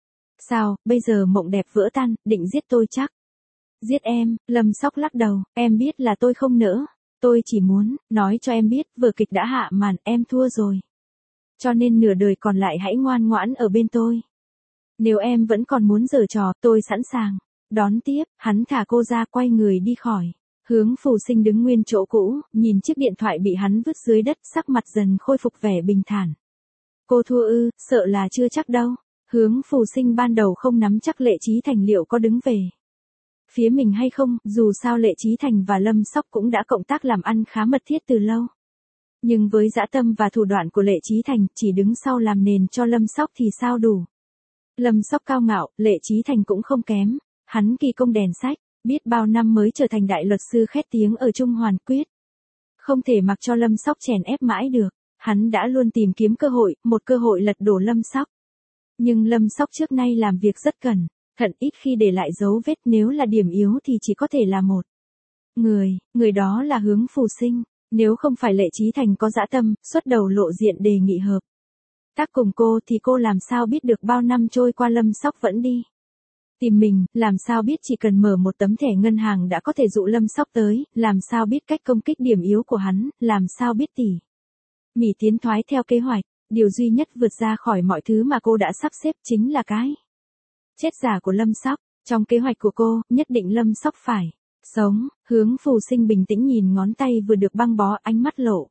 Sao, bây giờ mộng đẹp vỡ tan, định giết tôi chắc? Giết em, Lâm Sóc lắc đầu, em biết là tôi không nỡ. Tôi chỉ muốn nói cho em biết, vở kịch đã hạ màn, em thua rồi. Cho nên nửa đời còn lại hãy ngoan ngoãn ở bên tôi. Nếu em vẫn còn muốn giở trò, tôi sẵn sàng đón tiếp. Hắn thả cô ra, quay người đi khỏi. Hướng Phù Sinh đứng nguyên chỗ cũ, nhìn chiếc điện thoại bị hắn vứt dưới đất, sắc mặt dần khôi phục vẻ bình thản. Cô thua ư, sợ là chưa chắc đâu. Hướng Phù Sinh ban đầu không nắm chắc Lệ Chí Thành liệu có đứng về phía mình hay không, dù sao Lệ Chí Thành và Lâm Sóc cũng đã cộng tác làm ăn khá mật thiết từ lâu. Nhưng với dã tâm và thủ đoạn của Lệ Chí Thành, chỉ đứng sau làm nền cho Lâm Sóc thì sao đủ. Lâm Sóc cao ngạo, Lệ Chí Thành cũng không kém. Hắn kỳ công đèn sách, biết bao năm mới trở thành đại luật sư khét tiếng ở Trung Hoàn Quyết. Không thể mặc cho Lâm Sóc chèn ép mãi được. Hắn đã luôn tìm kiếm cơ hội, một cơ hội lật đổ Lâm Sóc. Nhưng Lâm Sóc trước nay làm việc rất cẩn thận, ít khi để lại dấu vết, nếu là điểm yếu thì chỉ có thể là một người, người đó là Hướng Phù Sinh. Nếu không phải Lệ Chí Thành có dã tâm, xuất đầu lộ diện đề nghị hợp tác cùng cô thì cô làm sao biết được bao năm trôi qua Lâm Sóc vẫn đi tìm mình, làm sao biết chỉ cần mở một tấm thẻ ngân hàng đã có thể dụ Lâm Sóc tới, làm sao biết cách công kích điểm yếu của hắn, làm sao biết tỉ mỉ tiến thoái theo kế hoạch. Điều duy nhất vượt ra khỏi mọi thứ mà cô đã sắp xếp chính là cái chết giả của Lâm Sóc. Trong kế hoạch của cô, nhất định Lâm Sóc phải sống. Hướng Phù Sinh bình tĩnh nhìn ngón tay vừa được băng bó, ánh mắt lộ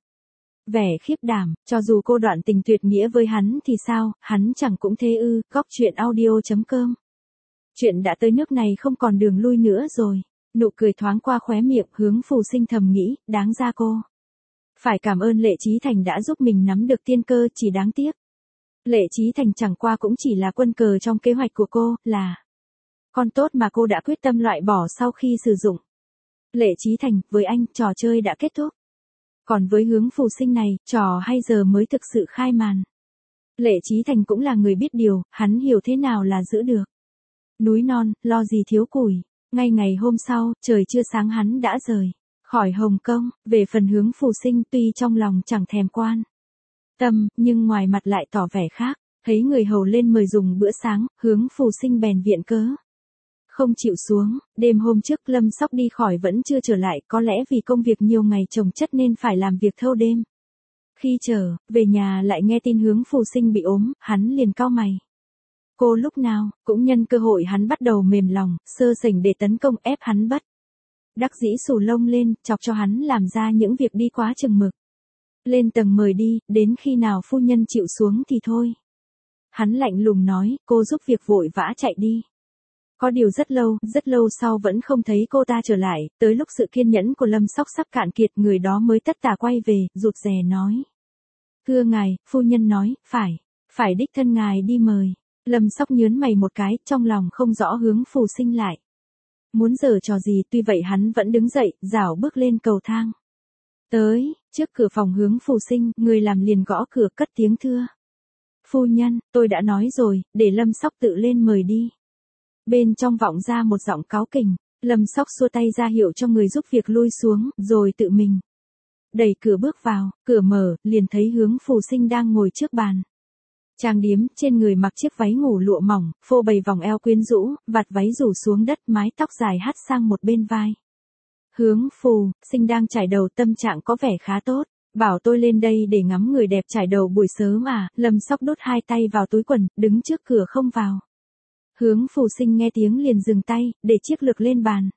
vẻ khiếp đảm. Cho dù cô đoạn tình tuyệt nghĩa với hắn thì sao, hắn chẳng cũng thế ư. Góc chuyện audio chấm com. Chuyện đã tới nước này không còn đường lui nữa rồi. Nụ cười thoáng qua khóe miệng, Hướng Phù Sinh thầm nghĩ, đáng ra cô phải cảm ơn Lệ Chí Thành đã giúp mình nắm được tiên cơ, chỉ đáng tiếc. Lệ Chí Thành chẳng qua cũng chỉ là quân cờ trong kế hoạch của cô, là con tốt mà cô đã quyết tâm loại bỏ sau khi sử dụng. Lệ Chí Thành, với anh, trò chơi đã kết thúc. Còn với Hướng Phù Sinh này, trò hay giờ mới thực sự khai màn. Lệ Chí Thành cũng là người biết điều, hắn hiểu thế nào là giữ được núi non, lo gì thiếu củi. Ngay ngày hôm sau, trời chưa sáng hắn đã rời khỏi Hồng Kông. Về phần Hướng Phù Sinh, tuy trong lòng chẳng thèm quan tâm, nhưng ngoài mặt lại tỏ vẻ khác. Thấy người hầu lên mời dùng bữa sáng, Hướng Phù Sinh bèn viện cớ không chịu xuống. Đêm hôm trước Lâm Sóc đi khỏi vẫn chưa trở lại, có lẽ vì công việc nhiều ngày chồng chất nên phải làm việc thâu đêm. Khi trở về nhà lại nghe tin Hướng Phù Sinh bị ốm, hắn liền cau mày. Cô lúc nào cũng nhân cơ hội hắn bắt đầu mềm lòng, sơ sẩy để tấn công, ép hắn bất đắc dĩ xù lông lên, chọc cho hắn làm ra những việc đi quá chừng mực. Lên tầng mời đi, đến khi nào phu nhân chịu xuống thì thôi. Hắn lạnh lùng nói, cô giúp việc vội vã chạy đi. Có điều rất lâu, rất lâu sau vẫn không thấy cô ta trở lại, tới lúc sự kiên nhẫn của Lâm Sóc sắp cạn kiệt, người đó mới tất tả quay về, rụt rè nói. Thưa ngài, phu nhân nói, phải, phải đích thân ngài đi mời. Lâm Sóc nhớn mày một cái, trong lòng không rõ Hướng Phù Sinh lại muốn giở trò gì, tuy vậy hắn vẫn đứng dậy, rảo bước lên cầu thang. Tới, trước cửa phòng Hướng Phù Sinh, người làm liền gõ cửa, cất tiếng thưa. Phu nhân, tôi đã nói rồi, để Lâm Sóc tự lên mời đi. Bên trong vọng ra một giọng cáu kỉnh. Lâm Sóc xua tay ra hiệu cho người giúp việc lui xuống, rồi tự mình đẩy cửa bước vào. Cửa mở, liền thấy Hướng Phù Sinh đang ngồi trước bàn trang điểm, trên người mặc chiếc váy ngủ lụa mỏng, phô bày vòng eo quyến rũ, vạt váy rủ xuống đất, mái tóc dài hắt sang một bên vai. Hướng Phù Sinh đang chải đầu, tâm trạng có vẻ khá tốt. Bảo tôi lên đây để ngắm người đẹp chải đầu buổi sớm à? Lâm Sóc đút hai tay vào túi quần, đứng trước cửa không vào. Hướng Phù Sinh nghe tiếng liền dừng tay, để chiếc lược lên bàn.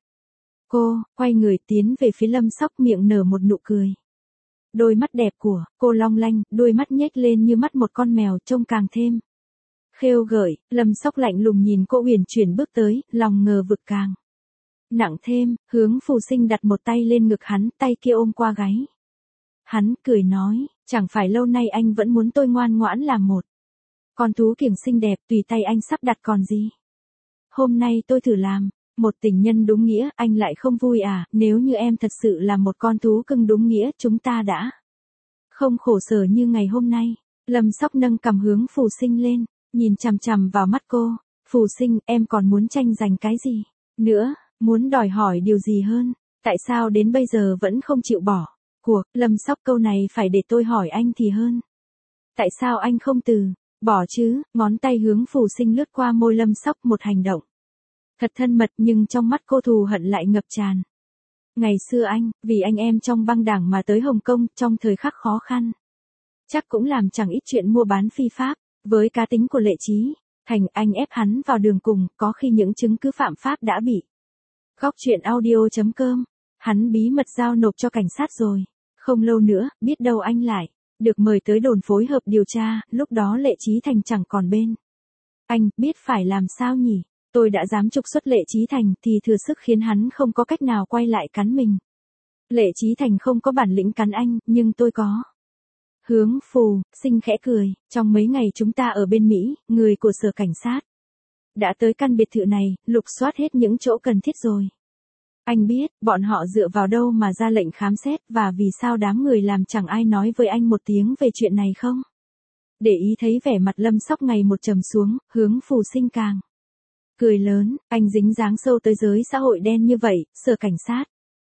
Cô quay người tiến về phía Lâm Sóc, miệng nở một nụ cười. Đôi mắt đẹp của cô long lanh, đôi mắt nhếch lên như mắt một con mèo, trông càng thêm khêu gợi. Lâm Sóc lạnh lùng nhìn cô uyển chuyển bước tới, lòng ngờ vực càng nặng thêm. Hướng Phù Sinh đặt một tay lên ngực hắn, tay kia ôm qua gáy hắn, cười nói, chẳng phải lâu nay anh vẫn muốn tôi ngoan ngoãn làm một con thú kiểng xinh đẹp, tùy tay anh sắp đặt còn gì. Hôm nay tôi thử làm một tình nhân đúng nghĩa, anh lại không vui à? Nếu như em thật sự là một con thú cưng đúng nghĩa, chúng ta đã không khổ sở như ngày hôm nay. Lâm Sóc nâng cằm Hướng Phù Sinh lên, nhìn chằm chằm vào mắt cô. Phù Sinh, em còn muốn tranh giành cái gì nữa? Muốn đòi hỏi điều gì hơn? Tại sao đến bây giờ vẫn không chịu bỏ cuộc? Lâm Sóc, câu này phải để tôi hỏi anh thì hơn. Tại sao anh không từ bỏ chứ? Ngón tay Hướng Phù Sinh lướt qua môi Lâm Sóc, một hành động thật thân mật, nhưng trong mắt cô thù hận lại ngập tràn. Ngày xưa anh, vì anh em trong băng đảng mà tới Hồng Kông, trong thời khắc khó khăn. Chắc cũng làm chẳng ít chuyện mua bán phi pháp. Với cá tính của Lệ Chí Thành, anh ép hắn vào đường cùng, có khi những chứng cứ phạm pháp đã bị Góc chuyện audio chấm com. Hắn bí mật giao nộp cho cảnh sát rồi. Không lâu nữa, biết đâu anh lại được mời tới đồn phối hợp điều tra, lúc đó Lệ Chí Thành chẳng còn bên. Anh, biết phải làm sao nhỉ? Tôi đã dám trục xuất Lệ Chí Thành thì thừa sức khiến hắn không có cách nào quay lại cắn mình. Lệ Chí Thành không có bản lĩnh cắn anh, nhưng tôi có. Hướng Phù Sinh khẽ cười, trong mấy ngày chúng ta ở bên Mỹ, người của sở cảnh sát đã tới căn biệt thự này, lục soát hết những chỗ cần thiết rồi. Anh biết, bọn họ dựa vào đâu mà ra lệnh khám xét và vì sao đám người làm chẳng ai nói với anh một tiếng về chuyện này không? Để ý thấy vẻ mặt Lâm Sóc ngày một trầm xuống, Hướng Phù Sinh càng cười lớn, anh dính dáng sâu tới giới xã hội đen như vậy, sở cảnh sát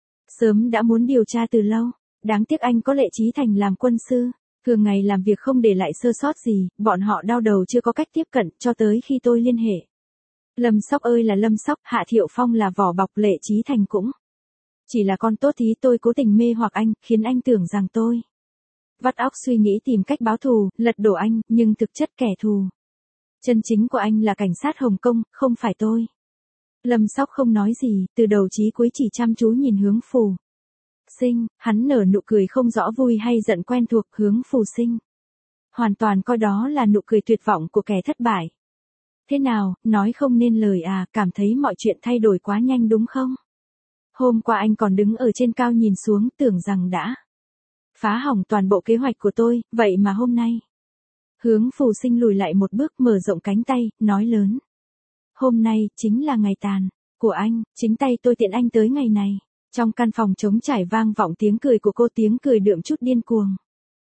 sớm đã muốn điều tra từ lâu. Đáng tiếc anh có Lệ Chí Thành làm quân sư, thường ngày làm việc không để lại sơ sót gì, bọn họ đau đầu chưa có cách tiếp cận cho tới khi tôi liên hệ. Lâm Sóc ơi là Lâm Sóc, Hạ Thiệu Phong là vỏ bọc, Lệ Chí Thành cũng chỉ là con tốt thí, tôi cố tình mê hoặc anh, khiến anh tưởng rằng tôi vắt óc suy nghĩ tìm cách báo thù, lật đổ anh, nhưng thực chất kẻ thù chân chính của anh là cảnh sát Hồng Kông, không phải tôi. Lâm Sóc không nói gì, từ đầu chí cuối chỉ chăm chú nhìn Hướng Phù Sinh, hắn nở nụ cười không rõ vui hay giận quen thuộc. Hướng Phù Sinh hoàn toàn coi đó là nụ cười tuyệt vọng của kẻ thất bại. Thế nào, nói không nên lời à, cảm thấy mọi chuyện thay đổi quá nhanh đúng không? Hôm qua anh còn đứng ở trên cao nhìn xuống tưởng rằng đã phá hỏng toàn bộ kế hoạch của tôi, vậy mà hôm nay. Hướng Phù Sinh lùi lại một bước, mở rộng cánh tay, nói lớn. Hôm nay, chính là ngày tàn của anh, chính tay tôi tiện anh tới ngày này. Trong căn phòng trống trải vang vọng tiếng cười của cô, tiếng cười đượm chút điên cuồng.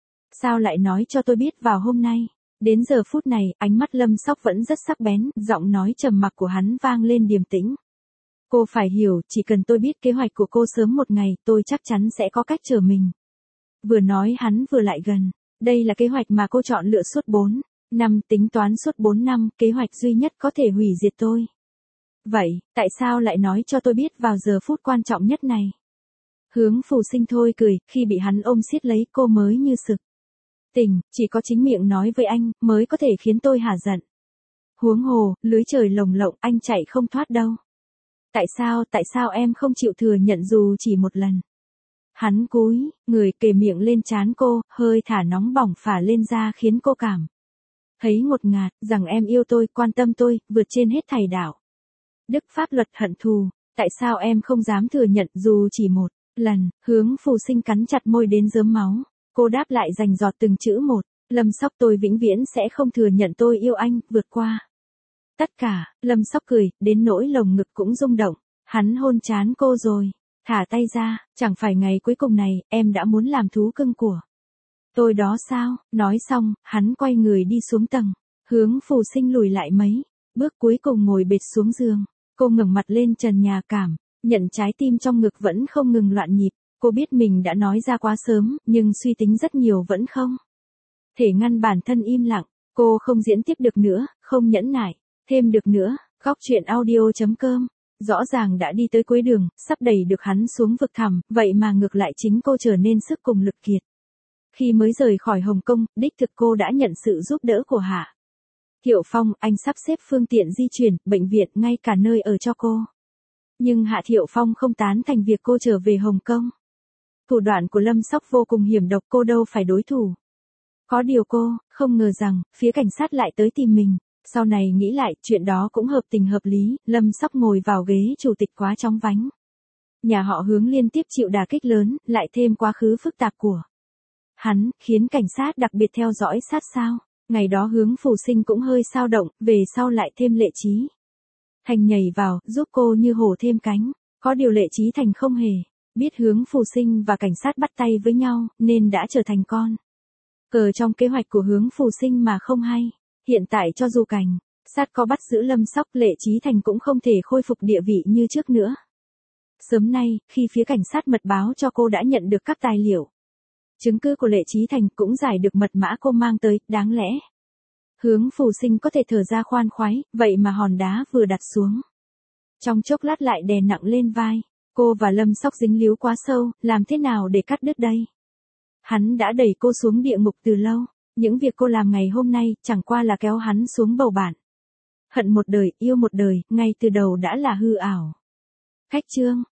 Sao lại nói cho tôi biết vào hôm nay? Đến giờ phút này, ánh mắt Lâm Sóc vẫn rất sắc bén, giọng nói trầm mặc của hắn vang lên điềm tĩnh. Cô phải hiểu, chỉ cần tôi biết kế hoạch của cô sớm một ngày, tôi chắc chắn sẽ có cách trở mình. Vừa nói hắn vừa lại gần. Đây là kế hoạch mà cô chọn lựa suốt bốn năm, tính toán suốt bốn năm, kế hoạch duy nhất có thể hủy diệt tôi. Vậy, tại sao lại nói cho tôi biết vào giờ phút quan trọng nhất này? Hướng Phù Sinh thôi cười, khi bị hắn ôm siết lấy cô mới như sực tỉnh, chỉ có chính miệng nói với anh, mới có thể khiến tôi hả giận. Huống hồ, lưới trời lồng lộng, anh chạy không thoát đâu. Tại sao, tại sao em không chịu thừa nhận dù chỉ một lần? Hắn cúi, người kề miệng lên trán cô, hơi thả nóng bỏng phả lên da khiến cô cảm thấy ngột ngạt, rằng em yêu tôi, quan tâm tôi, vượt trên hết thảy đạo đức pháp luật hận thù. Tại sao em không dám thừa nhận dù chỉ một lần? Hướng Phù Sinh cắn chặt môi đến rớm máu. Cô đáp lại rành rọt từng chữ một. Lâm Sóc, tôi vĩnh viễn sẽ không thừa nhận tôi yêu anh, vượt qua tất cả. Lâm Sóc cười, đến nỗi lồng ngực cũng rung động. Hắn hôn trán cô rồi. Thả tay ra, chẳng phải ngày cuối cùng này, em đã muốn làm thú cưng của tôi đó sao? Nói xong, hắn quay người đi xuống tầng. Hướng Phù Sinh lùi lại mấy bước, cuối cùng ngồi bệt xuống giường. Cô ngẩng mặt lên trần nhà, cảm nhận trái tim trong ngực vẫn không ngừng loạn nhịp. Cô biết mình đã nói ra quá sớm, nhưng suy tính rất nhiều vẫn không thể ngăn bản thân im lặng. Cô không diễn tiếp được nữa, không nhẫn nại thêm được nữa. Góc truyện audio chấm com rõ ràng đã đi tới cuối đường, sắp đẩy được hắn xuống vực thẳm, vậy mà ngược lại chính cô trở nên sức cùng lực kiệt. Khi mới rời khỏi Hồng Kông, đích thực cô đã nhận sự giúp đỡ của Hạ Thiệu Phong, anh sắp xếp phương tiện di chuyển, bệnh viện, ngay cả nơi ở cho cô. Nhưng Hạ Thiệu Phong không tán thành việc cô trở về Hồng Kông. Thủ đoạn của Lâm Sóc vô cùng hiểm độc, cô đâu phải đối thủ. Có điều cô không ngờ rằng, phía cảnh sát lại tới tìm mình. Sau này nghĩ lại, chuyện đó cũng hợp tình hợp lý, Lâm Sóc ngồi vào ghế chủ tịch quá chóng vánh. Nhà họ Hướng liên tiếp chịu đả kích lớn, lại thêm quá khứ phức tạp của hắn, khiến cảnh sát đặc biệt theo dõi sát sao. Ngày đó Hướng Phù Sinh cũng hơi xao động, về sau lại thêm Lệ Chí Thành nhảy vào, giúp cô như hổ thêm cánh. Có điều Lệ Chí Thành không hề biết Hướng Phù Sinh và cảnh sát bắt tay với nhau, nên đã trở thành con cờ trong kế hoạch của Hướng Phù Sinh mà không hay. Hiện tại cho dù cảnh sát có bắt giữ Lâm Sóc, Lệ Chí Thành cũng không thể khôi phục địa vị như trước nữa. Sớm nay, khi phía cảnh sát mật báo cho cô đã nhận được các tài liệu chứng cứ của Lệ Chí Thành, cũng giải được mật mã cô mang tới, đáng lẽ Hướng Phù Sinh có thể thở ra khoan khoái, vậy mà hòn đá vừa đặt xuống, trong chốc lát lại đè nặng lên vai. Cô và Lâm Sóc dính líu quá sâu, làm thế nào để cắt đứt đây? Hắn đã đẩy cô xuống địa ngục từ lâu. Những việc cô làm ngày hôm nay, chẳng qua là kéo hắn xuống bầu bạn. Hận một đời, yêu một đời, ngay từ đầu đã là hư ảo. Khách chương